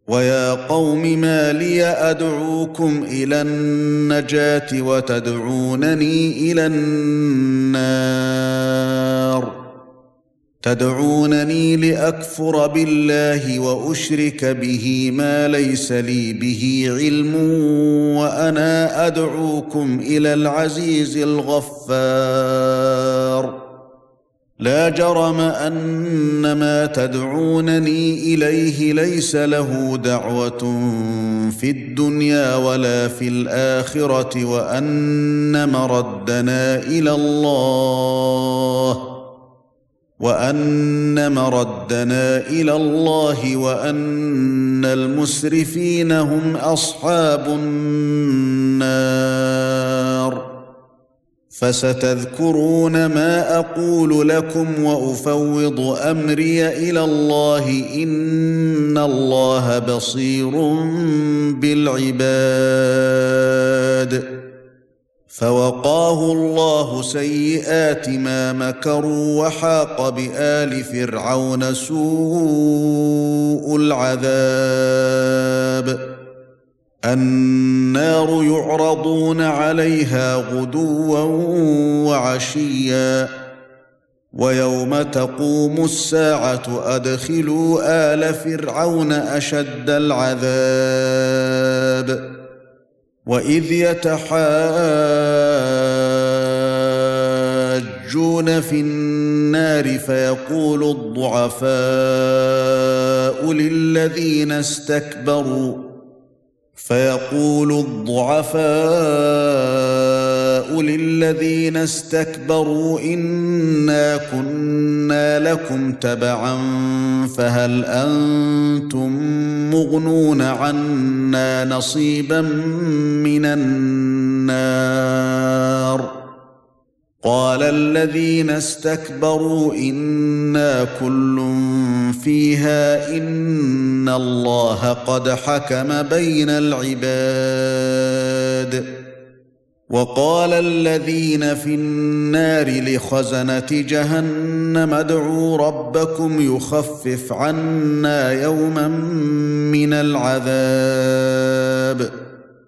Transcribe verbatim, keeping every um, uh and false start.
ويا قوم ما لي أدعوكم إلى النجاة وتدعونني إلى النار تدعونني لأكفر بالله وأشرك به ما ليس لي به علم وأنا أدعوكم إلى العزيز الغفار لا جرم أن ما تدعونني إليه ليس له دعوة في الدنيا ولا في الآخرة وأن مردنا إلى الله وأن مردنا إلى الله وأن المسرفين هم أصحاب النار فستذكرون ما أقول لكم وأفوض أمري إلى الله إن الله بصير بالعباد فوقاه الله سيئات ما مكروا وحاق بآل فرعون سوء العذاب النار يعرضون عليها غدوا وعشيا ويوم تقوم الساعة أدخلوا آل فرعون أشد العذاب وإذ يتحاجون في النار فيقول الضعفاء للذين استكبروا فيقول الضعفاء للذين استكبروا إنا كنا لكم تبعا فهل أنتم مغنون عنا نصيبا من النار قال الذين استكبروا إنا كل فيها إن الله قد حكم بين العباد وقال الذين في النار لخزنة جهنم ادعوا ربكم يخفف عنا يوما من العذاب